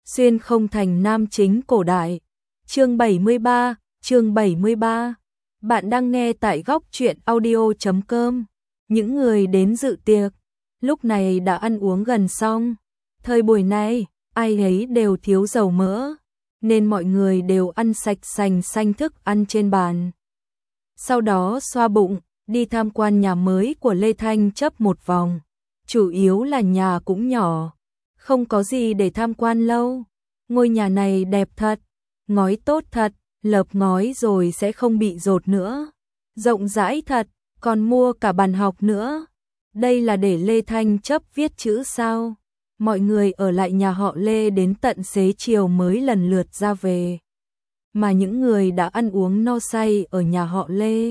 Xuyên không thành nam chính cổ đại. Chương 73. Bạn đang nghe tại góc truyện audio.com. Những người đến dự tiệc lúc này đã ăn uống gần xong. Thời buổi này, ai ấy đều thiếu dầu mỡ, nên mọi người đều ăn sạch sành xanh thức ăn trên bàn. Sau đó xoa bụng, đi tham quan nhà mới của Lê Thanh Chấp một vòng. Chủ yếu là nhà cũng nhỏ, không có gì để tham quan lâu. Ngôi nhà này đẹp thật, ngói tốt thật, lợp ngói rồi sẽ không bị dột nữa. Rộng rãi thật, còn mua cả bàn học nữa. Đây là để Lê Thanh Chấp viết chữ sao? Mọi người ở lại nhà họ Lê đến tận xế chiều mới lần lượt ra về. Mà những người đã ăn uống no say ở nhà họ Lê,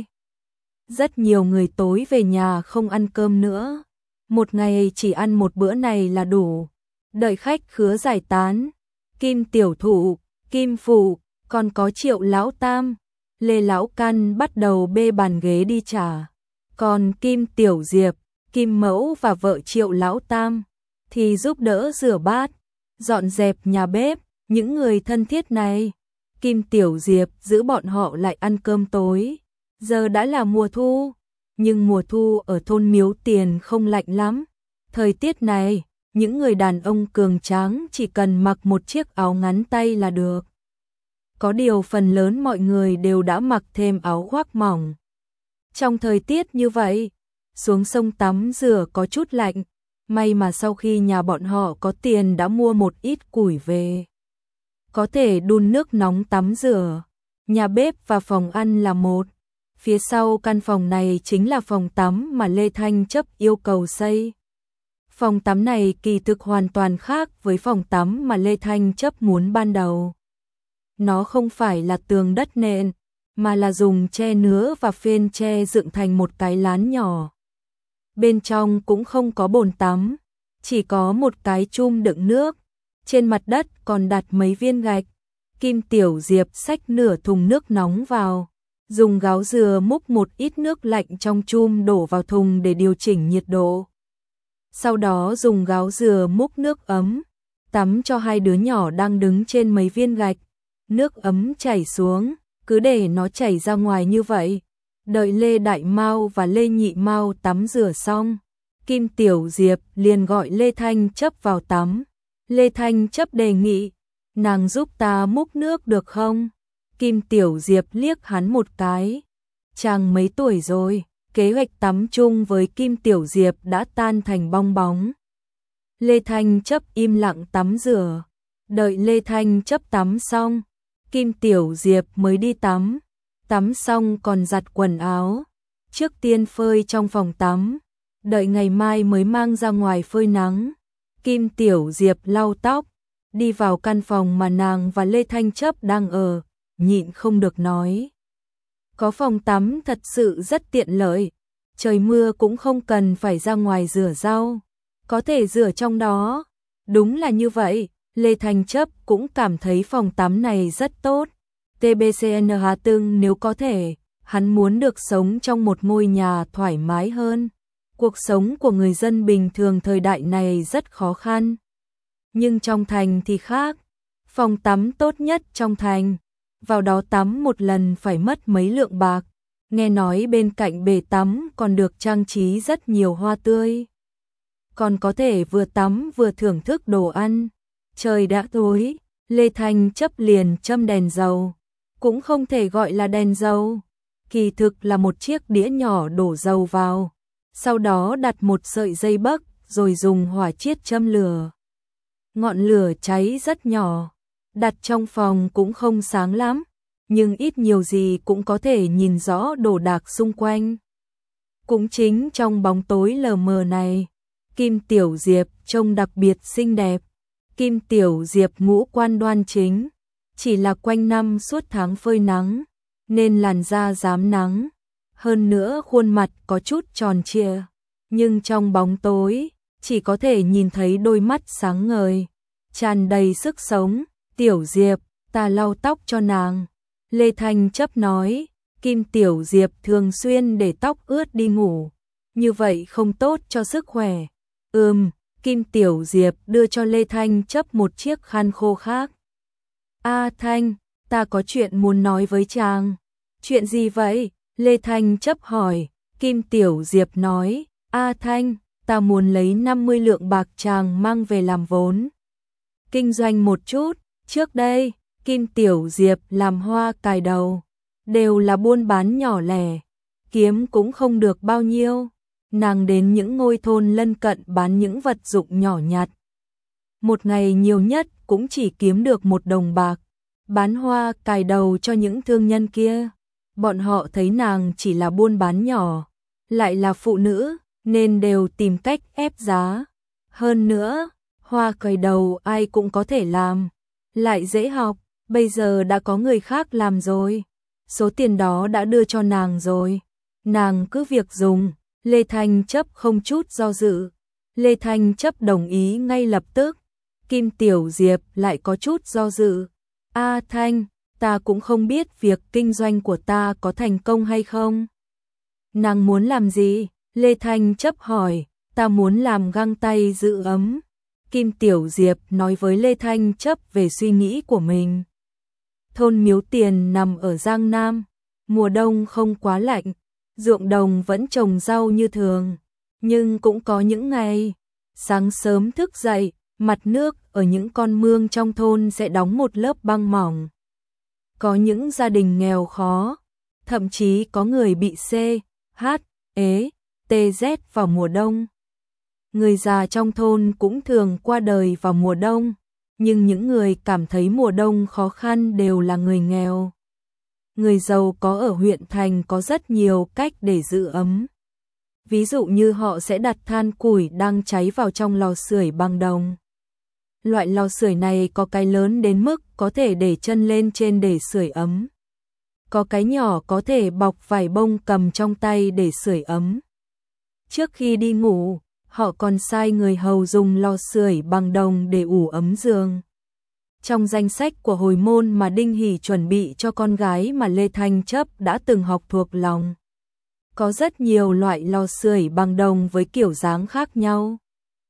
rất nhiều người tối về nhà không ăn cơm nữa. Một ngày chỉ ăn một bữa này là đủ. Đợi khách khứa giải tán, Kim tiểu thụ, Kim phụ, còn có Triệu lão tam, Lê lão căn bắt đầu bê bàn ghế đi trả. Còn Kim tiểu diệp, Kim mẫu và vợ Triệu lão tam thì giúp đỡ rửa bát, dọn dẹp nhà bếp. Những người thân thiết này, Kim tiểu diệp giữ bọn họ lại ăn cơm tối. Giờ đã là mùa thu, nhưng mùa thu ở thôn Miếu Tiền không lạnh lắm. Thời tiết này, những người đàn ông cường tráng chỉ cần mặc một chiếc áo ngắn tay là được. Có điều phần lớn mọi người đều đã mặc thêm áo khoác mỏng. Trong thời tiết như vậy, xuống sông tắm rửa có chút lạnh. May mà sau khi nhà bọn họ có tiền đã mua một ít củi về, có thể đun nước nóng tắm rửa. Nhà bếp và phòng ăn là một. Phía sau căn phòng này chính là phòng tắm mà Lê Thanh Chấp yêu cầu xây. Phòng tắm này kỳ thực hoàn toàn khác với phòng tắm mà Lê Thanh Chấp muốn ban đầu. Nó không phải là tường đất nện, mà là dùng tre nứa và phên tre dựng thành một cái lán nhỏ. Bên trong cũng không có bồn tắm, chỉ có một cái chum đựng nước. Trên mặt đất còn đặt mấy viên gạch. Kim tiểu diệp xách nửa thùng nước nóng vào, dùng gáo dừa múc một ít nước lạnh trong chum đổ vào thùng để điều chỉnh nhiệt độ. Sau đó dùng gáo dừa múc nước ấm, tắm cho hai đứa nhỏ đang đứng trên mấy viên gạch. Nước ấm chảy xuống, cứ để nó chảy ra ngoài như vậy. Đợi Lê Đại Mao và Lê Nhị Mao tắm rửa xong, Kim tiểu diệp liền gọi Lê Thanh Chấp vào tắm. Lê Thanh Chấp đề nghị, nàng giúp ta múc nước được không? Kim tiểu diệp liếc hắn một cái. Chàng mấy tuổi rồi? Kế hoạch tắm chung với Kim tiểu diệp đã tan thành bong bóng. Lê Thanh Chấp im lặng tắm rửa. Đợi Lê Thanh Chấp tắm xong, Kim tiểu diệp mới đi tắm. Tắm xong còn giặt quần áo. Trước tiên phơi trong phòng tắm, đợi ngày mai mới mang ra ngoài phơi nắng. Kim tiểu diệp lau tóc, đi vào căn phòng mà nàng và Lê Thanh Chấp đang ở, nhịn không được nói. Có phòng tắm thật sự rất tiện lợi, trời mưa cũng không cần phải ra ngoài rửa rau, có thể rửa trong đó. Đúng là như vậy, Lê Thanh Chấp cũng cảm thấy phòng tắm này rất tốt. TBCN Hà Tưng nếu có thể, hắn muốn được sống trong một ngôi nhà thoải mái hơn. Cuộc sống của người dân bình thường thời đại này rất khó khăn. Nhưng trong thành thì khác. Phòng tắm tốt nhất trong thành, vào đó tắm một lần phải mất mấy lượng bạc. Nghe nói bên cạnh bể tắm còn được trang trí rất nhiều hoa tươi. Còn có thể vừa tắm vừa thưởng thức đồ ăn. Trời đã tối, Lê Thanh Chấp liền châm đèn dầu. Cũng không thể gọi là đèn dầu, kỳ thực là một chiếc đĩa nhỏ đổ dầu vào. Sau đó đặt một sợi dây bắc rồi dùng hỏa chiết châm lửa. Ngọn lửa cháy rất nhỏ, đặt trong phòng cũng không sáng lắm, nhưng ít nhiều gì cũng có thể nhìn rõ đồ đạc xung quanh. Cũng chính trong bóng tối lờ mờ này, Kim tiểu diệp trông đặc biệt xinh đẹp. Kim tiểu diệp ngũ quan đoan chính, chỉ là quanh năm suốt tháng phơi nắng, nên làn da rám nắng. Hơn nữa khuôn mặt có chút tròn trịa, nhưng trong bóng tối chỉ có thể nhìn thấy đôi mắt sáng ngời, tràn đầy sức sống. Tiểu diệp, ta lau tóc cho nàng. Lê Thanh Chấp nói, Kim tiểu diệp thường xuyên để tóc ướt đi ngủ, như vậy không tốt cho sức khỏe. Kim Tiểu Diệp đưa cho Lê Thanh Chấp một chiếc khăn khô khác. A Thanh, ta có chuyện muốn nói với chàng. Chuyện gì vậy? Lê Thanh Chấp hỏi. Kim Tiểu Diệp nói, A Thanh, ta muốn lấy 50 lượng bạc chàng mang về làm vốn kinh doanh một chút. Trước đây, Kim Tiểu Diệp làm hoa cài đầu, đều là buôn bán nhỏ lẻ, kiếm cũng không được bao nhiêu. Nàng đến những ngôi thôn lân cận bán những vật dụng nhỏ nhặt. Một ngày nhiều nhất cũng chỉ kiếm được 1 đồng bạc, bán hoa cài đầu cho những thương nhân kia. Bọn họ thấy nàng chỉ là buôn bán nhỏ, lại là phụ nữ, nên đều tìm cách ép giá. Hơn nữa, hoa cài đầu ai cũng có thể làm, lại dễ học, bây giờ đã có người khác làm rồi. Số tiền đó đã đưa cho nàng rồi, nàng cứ việc dùng. Lê Thanh Chấp không chút do dự. Lê Thanh Chấp đồng ý ngay lập tức. Kim Tiểu Diệp lại có chút do dự. A Thanh, ta cũng không biết việc kinh doanh của ta có thành công hay không. Nàng muốn làm gì? Lê Thanh Chấp hỏi. Ta muốn làm găng tay giữ ấm. Kim Tiểu Diệp nói với Lê Thanh Chấp về suy nghĩ của mình. Thôn Miếu Tiền nằm ở Giang Nam. Mùa đông không quá lạnh, ruộng đồng vẫn trồng rau như thường. Nhưng cũng có những ngày, sáng sớm thức dậy, mặt nước ở những con mương trong thôn sẽ đóng một lớp băng mỏng. Có những gia đình nghèo khó, thậm chí có người bị C, H, ế, TZ vào mùa đông. Người già trong thôn cũng thường qua đời vào mùa đông, nhưng những người cảm thấy mùa đông khó khăn đều là người nghèo. Người giàu có ở huyện thành có rất nhiều cách để giữ ấm. Ví dụ như họ sẽ đặt than củi đang cháy vào trong lò sưởi bằng đồng. Loại lò sưởi này có cái lớn đến mức có thể để chân lên trên để sưởi ấm. Có cái nhỏ có thể bọc vải bông cầm trong tay để sưởi ấm. Trước khi đi ngủ, họ còn sai người hầu dùng lò sưởi bằng đồng để ủ ấm giường. Trong danh sách của hồi môn mà Đinh Hỷ chuẩn bị cho con gái mà Lê Thanh Chấp đã từng học thuộc lòng, có rất nhiều loại lò sưởi bằng đồng với kiểu dáng khác nhau.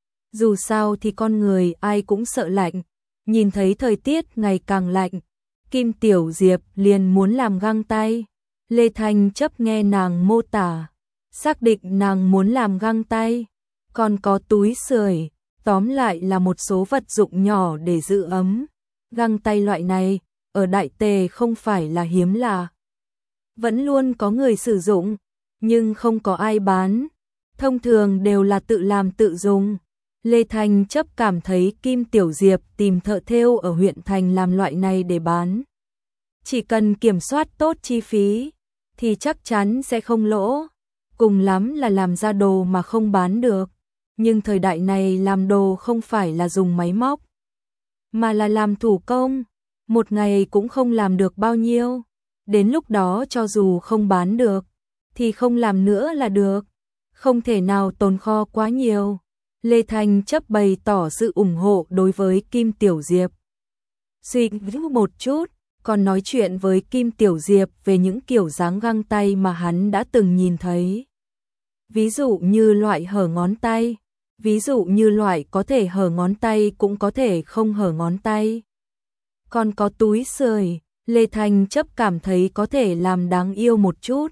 Dù sao thì con người ai cũng sợ lạnh, nhìn thấy thời tiết ngày càng lạnh, Kim Tiểu Diệp liền muốn làm găng tay. Lê Thanh Chấp nghe nàng mô tả, xác định nàng muốn làm găng tay, còn có túi sưởi, tóm lại là một số vật dụng nhỏ để giữ ấm. Găng tay loại này, ở Đại Tề không phải là hiếm lạ. Vẫn luôn có người sử dụng, nhưng không có ai bán. Thông thường đều là tự làm tự dùng. Lê Thanh Chấp cảm thấy Kim Tiểu Diệp tìm thợ thêu ở huyện thành làm loại này để bán. Chỉ cần kiểm soát tốt chi phí, thì chắc chắn sẽ không lỗ. Cùng lắm là làm ra đồ mà không bán được. Nhưng thời đại này làm đồ không phải là dùng máy móc, mà là làm thủ công, một ngày cũng không làm được bao nhiêu. Đến lúc đó cho dù không bán được, thì không làm nữa là được, không thể nào tồn kho quá nhiều. Lê Thanh Chấp bày tỏ sự ủng hộ đối với Kim Tiểu Diệp. Suy nghĩ một chút, còn nói chuyện với Kim Tiểu Diệp về những kiểu dáng găng tay mà hắn đã từng nhìn thấy. Ví dụ như loại hở ngón tay, ví dụ như loại có thể hở ngón tay cũng có thể không hở ngón tay. Còn có túi sưởi, Lê Thanh Chấp cảm thấy có thể làm đáng yêu một chút,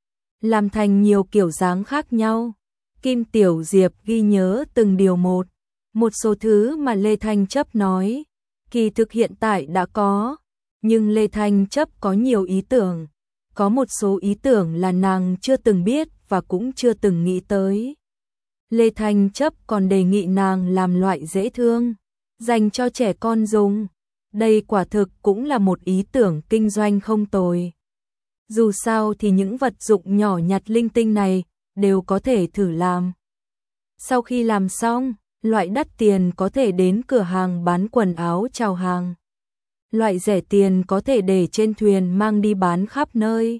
làm thành nhiều kiểu dáng khác nhau. Kim Tiểu Diệp ghi nhớ từng điều một. Một số thứ mà Lê Thanh Chấp nói, kỳ thực hiện tại đã có, nhưng Lê Thanh Chấp có nhiều ý tưởng. Có một số ý tưởng là nàng chưa từng biết và cũng chưa từng nghĩ tới. Lê Thanh Chấp còn đề nghị nàng làm loại dễ thương, dành cho trẻ con dùng. Đây quả thực cũng là một ý tưởng kinh doanh không tồi. Dù sao thì những vật dụng nhỏ nhặt linh tinh này đều có thể thử làm. Sau khi làm xong, loại đắt tiền có thể đến cửa hàng bán quần áo chào hàng. Loại rẻ tiền có thể để trên thuyền mang đi bán khắp nơi.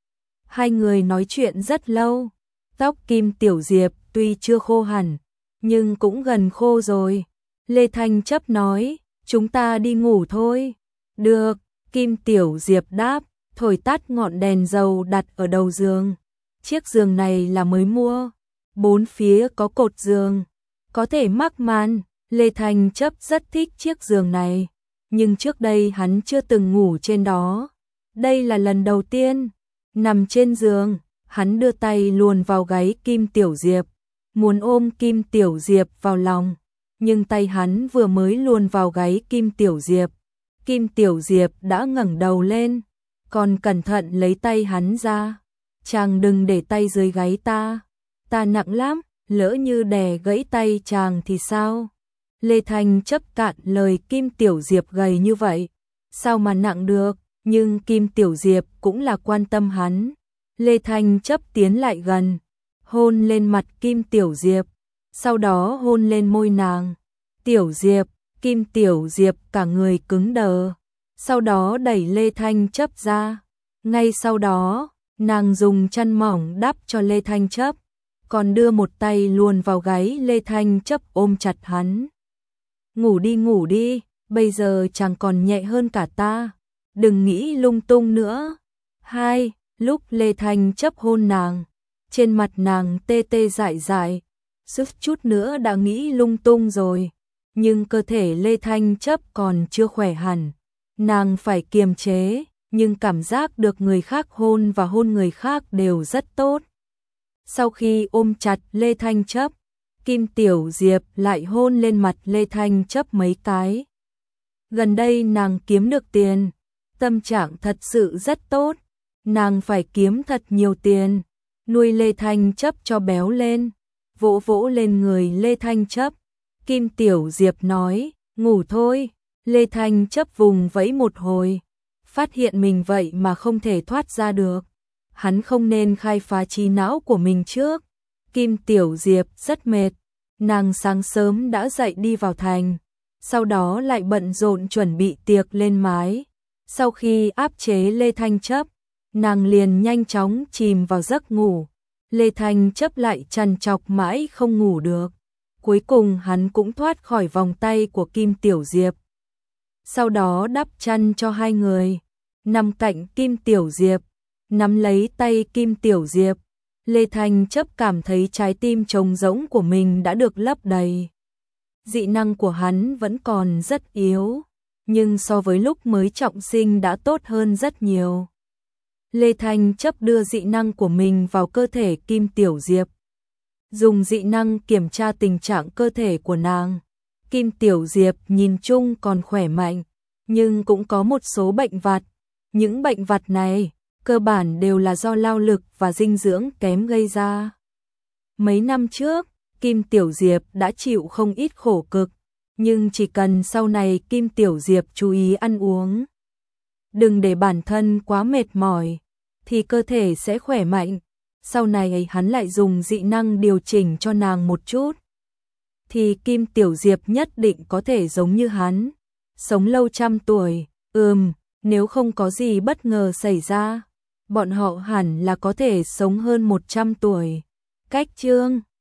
Hai người nói chuyện rất lâu. Tóc Kim Tiểu Diệp tuy chưa khô hẳn, nhưng cũng gần khô rồi. Lê Thanh Chấp nói, chúng ta đi ngủ thôi. Được, Kim Tiểu Diệp đáp, thổi tắt ngọn đèn dầu đặt ở đầu giường. Chiếc giường này là mới mua, bốn phía có cột giường, có thể mắc màn. Lê Thanh Chấp rất thích chiếc giường này, nhưng trước đây hắn chưa từng ngủ trên đó. Đây là lần đầu tiên. Nằm trên giường, hắn đưa tay luồn vào gáy Kim Tiểu Diệp, muốn ôm Kim Tiểu Diệp vào lòng. Nhưng tay hắn vừa mới luồn vào gáy Kim Tiểu Diệp đã ngẩng đầu lên, còn cẩn thận lấy tay hắn ra. Chàng đừng để tay dưới gáy ta nặng lắm, lỡ như đè gãy tay chàng thì sao? Lê Thanh Chấp cạn lời, Kim Tiểu Diệp gầy như vậy, sao mà nặng được, nhưng Kim Tiểu Diệp cũng là quan tâm hắn. Lê Thanh Chấp tiến lại gần, hôn lên mặt Kim Tiểu Diệp, sau đó hôn lên môi nàng. Tiểu Diệp, Kim Tiểu Diệp cả người cứng đờ, sau đó đẩy Lê Thanh Chấp ra. Ngay sau đó, nàng dùng chăn mỏng đắp cho Lê Thanh Chấp, còn đưa một tay luồn vào gáy Lê Thanh Chấp ôm chặt hắn. Ngủ đi, bây giờ chàng còn nhẹ hơn cả ta, đừng nghĩ lung tung nữa. Lúc Lê Thanh Chấp hôn nàng, trên mặt nàng tê tê dại dại, suýt chút nữa đã nghĩ lung tung rồi, nhưng cơ thể Lê Thanh Chấp còn chưa khỏe hẳn, nàng phải kiềm chế, nhưng cảm giác được người khác hôn và hôn người khác đều rất tốt. Sau khi ôm chặt Lê Thanh Chấp, Kim Tiểu Diệp lại hôn lên mặt Lê Thanh Chấp mấy cái. Gần đây nàng kiếm được tiền, tâm trạng thật sự rất tốt, nàng phải kiếm thật nhiều tiền, nuôi Lê Thanh Chấp cho béo lên. Vỗ vỗ lên người Lê Thanh Chấp, Kim Tiểu Diệp nói, ngủ thôi. Lê Thanh Chấp vùng vẫy một hồi, phát hiện mình vậy mà không thể thoát ra được. Hắn không nên khai phá trí não của mình trước. Kim Tiểu Diệp rất mệt, nàng sáng sớm đã dậy đi vào thành, sau đó lại bận rộn chuẩn bị tiệc lên mái. Sau khi áp chế Lê Thanh Chấp, nàng liền nhanh chóng chìm vào giấc ngủ. Lê Thanh Chấp lại trằn trọc mãi không ngủ được. Cuối cùng hắn cũng thoát khỏi vòng tay của Kim Tiểu Diệp. Sau đó đắp chăn cho hai người, nằm cạnh Kim Tiểu Diệp, nắm lấy tay Kim Tiểu Diệp. Lê Thanh Chấp cảm thấy trái tim trống rỗng của mình đã được lấp đầy. Dị năng của hắn vẫn còn rất yếu, nhưng so với lúc mới trọng sinh đã tốt hơn rất nhiều. Lê Thanh Chấp đưa dị năng của mình vào cơ thể Kim Tiểu Diệp, dùng dị năng kiểm tra tình trạng cơ thể của nàng. Kim Tiểu Diệp nhìn chung còn khỏe mạnh, nhưng cũng có một số bệnh vặt. Những bệnh vặt này cơ bản đều là do lao lực và dinh dưỡng kém gây ra. Mấy năm trước, Kim Tiểu Diệp đã chịu không ít khổ cực, nhưng chỉ cần sau này Kim Tiểu Diệp chú ý ăn uống, đừng để bản thân quá mệt mỏi, thì cơ thể sẽ khỏe mạnh. Sau này hắn lại dùng dị năng điều chỉnh cho nàng một chút, thì Kim Tiểu Diệp nhất định có thể giống như hắn, sống lâu 100 tuổi. Nếu không có gì bất ngờ xảy ra, bọn họ hẳn là có thể sống hơn 100 tuổi. Cách chương